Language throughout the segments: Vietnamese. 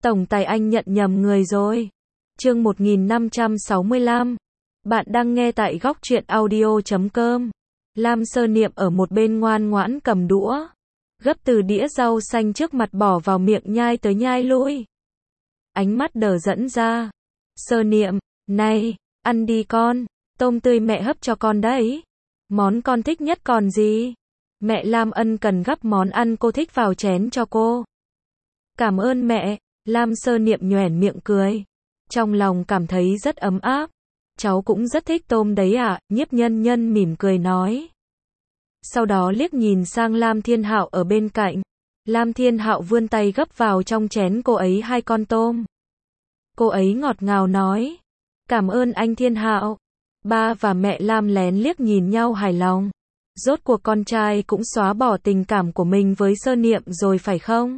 Tổng tài anh nhận nhầm người rồi. Chương 1565. Bạn đang nghe tại góc truyện audio.com. Lam Sơ Niệm ở một bên ngoan ngoãn cầm đũa, gấp từ đĩa rau xanh trước mặt bỏ vào miệng nhai tới nhai lui. Ánh mắt đờ dẫn ra. Sơ Niệm, này, ăn đi con, tôm tươi mẹ hấp cho con đấy. Món con thích nhất còn gì? Mẹ Lam ân cần gắp món ăn cô thích vào chén cho cô. Cảm ơn mẹ. Lam Sơ Niệm nhoẻn miệng cười. Trong lòng cảm thấy rất ấm áp. Cháu cũng rất thích tôm đấy ạ, Nhiếp Nhân Nhân mỉm cười nói. Sau đó liếc nhìn sang Lam Thiên Hạo ở bên cạnh. Lam Thiên Hạo vươn tay gấp vào trong chén cô ấy 2 con tôm. Cô ấy ngọt ngào nói. Cảm ơn anh Thiên Hạo. Ba và mẹ Lam lén liếc nhìn nhau hài lòng. Rốt cuộc con trai cũng xóa bỏ tình cảm của mình với Sơ Niệm rồi phải không?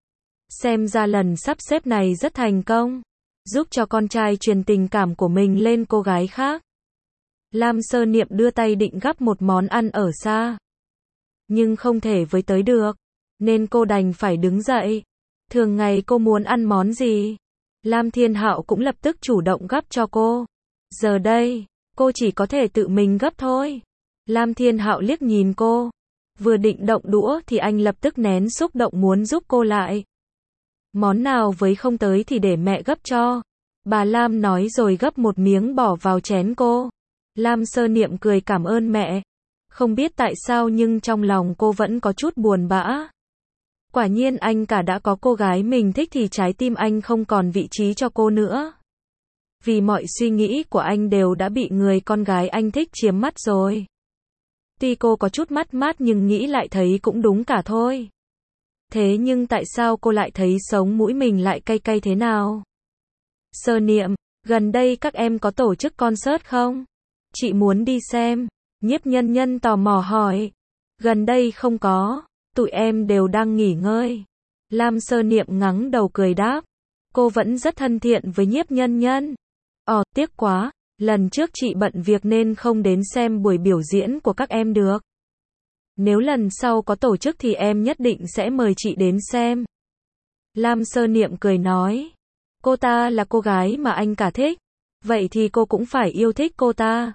Xem ra lần sắp xếp này rất thành công, giúp cho con trai truyền tình cảm của mình lên cô gái khác. Lam Sơ Niệm đưa tay định gắp một món ăn ở xa, nhưng không thể với tới được, nên cô đành phải đứng dậy. Thường ngày cô muốn ăn món gì, Lam Thiên Hạo cũng lập tức chủ động gắp cho cô. Giờ đây, cô chỉ có thể tự mình gắp thôi. Lam Thiên Hạo liếc nhìn cô, vừa định động đũa thì anh lập tức nén xúc động muốn giúp cô lại. Món nào với không tới thì để mẹ gấp cho. Bà Lam nói rồi gấp một miếng bỏ vào chén cô. Lam Sơ Niệm cười cảm ơn mẹ. Không biết tại sao nhưng trong lòng cô vẫn có chút buồn bã. Quả nhiên anh cả đã có cô gái mình thích thì trái tim anh không còn vị trí cho cô nữa. Vì mọi suy nghĩ của anh đều đã bị người con gái anh thích chiếm mất rồi. Tuy cô có chút mất mát nhưng nghĩ lại thấy cũng đúng cả thôi. Thế nhưng tại sao cô lại thấy sống mũi mình lại cay cay thế nào? Sơ Niệm, gần đây các em có tổ chức concert không? Chị muốn đi xem. Nhiếp Nhân Nhân tò mò hỏi. Gần đây không có, tụi em đều đang nghỉ ngơi. Lam Sơ Niệm ngắng đầu cười đáp. Cô vẫn rất thân thiện với Nhiếp Nhân Nhân. Tiếc quá, lần trước chị bận việc nên không đến xem buổi biểu diễn của các em được. Nếu lần sau có tổ chức thì em nhất định sẽ mời chị đến xem. Lam Sơ Niệm cười nói. Cô ta là cô gái mà anh cả thích. Vậy thì cô cũng phải yêu thích cô ta.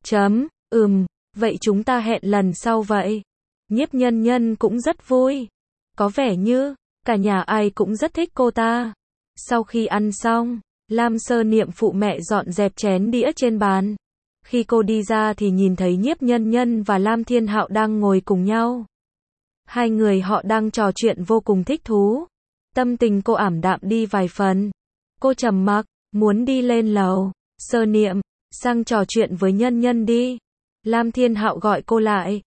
Vậy chúng ta hẹn lần sau vậy. Nhiếp Nhân Nhân cũng rất vui. Có vẻ như, cả nhà ai cũng rất thích cô ta. Sau khi ăn xong, Lam Sơ Niệm phụ mẹ dọn dẹp chén đĩa trên bàn. Khi cô đi ra thì nhìn thấy Nhiếp Nhân Nhân và Lam Thiên Hạo đang ngồi cùng nhau. Hai người họ đang trò chuyện vô cùng thích thú. Tâm tình cô ảm đạm đi vài phần. Cô trầm mặc, muốn đi lên lầu. Sơ Niệm, sang trò chuyện với Nhân Nhân đi. Lam Thiên Hạo gọi cô lại.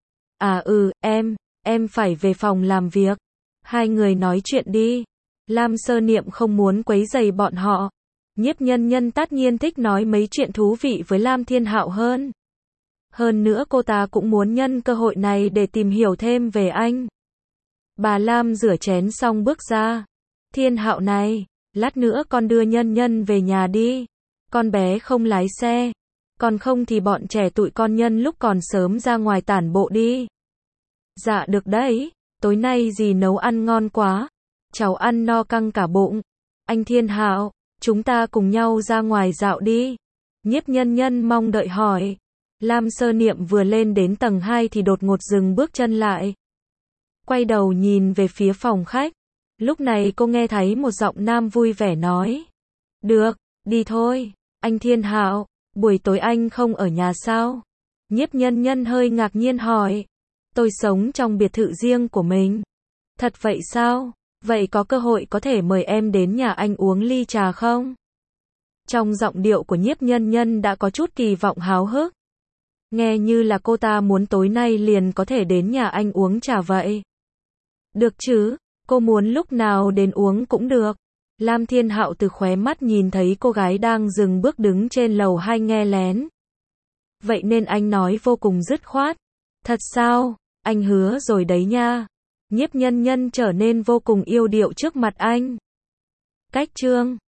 Em phải về phòng làm việc. Hai người nói chuyện đi. Lam Sơ Niệm không muốn quấy rầy bọn họ. Nhiếp Nhân Nhân tất nhiên thích nói mấy chuyện thú vị với Lam Thiên Hạo hơn. Hơn nữa cô ta cũng muốn nhân cơ hội này để tìm hiểu thêm về anh. Bà Lam rửa chén xong bước ra. Thiên Hạo này, lát nữa con đưa Nhân Nhân về nhà đi. Con bé không lái xe. Còn không thì bọn trẻ tụi con nhân lúc còn sớm ra ngoài tản bộ đi. Dạ được đấy, tối nay dì nấu ăn ngon quá. Cháu ăn no căng cả bụng. Anh Thiên Hạo, chúng ta cùng nhau ra ngoài dạo đi. Nhiếp Nhân Nhân mong đợi hỏi. Lam Sơ Niệm vừa lên đến tầng 2 thì đột ngột dừng bước chân lại. Quay đầu nhìn về phía phòng khách. Lúc này cô nghe thấy một giọng nam vui vẻ nói. Được, đi thôi. Anh Thiên Hạo, buổi tối anh không ở nhà sao? Nhiếp Nhân Nhân hơi ngạc nhiên hỏi. Tôi sống trong biệt thự riêng của mình. Thật vậy sao? Vậy có cơ hội có thể mời em đến nhà anh uống ly trà không? Trong giọng điệu của Nhiếp Nhân Nhân đã có chút kỳ vọng háo hức. Nghe như là cô ta muốn tối nay liền có thể đến nhà anh uống trà vậy. Được chứ, cô muốn lúc nào đến uống cũng được. Lam Thiên Hạo từ khóe mắt nhìn thấy cô gái đang dừng bước đứng trên lầu 2 nghe lén. Vậy nên anh nói vô cùng dứt khoát. Thật sao? Anh hứa rồi đấy nha. Nhiếp Nhân Nhân trở nên vô cùng yêu điệu trước mặt anh. Cách chương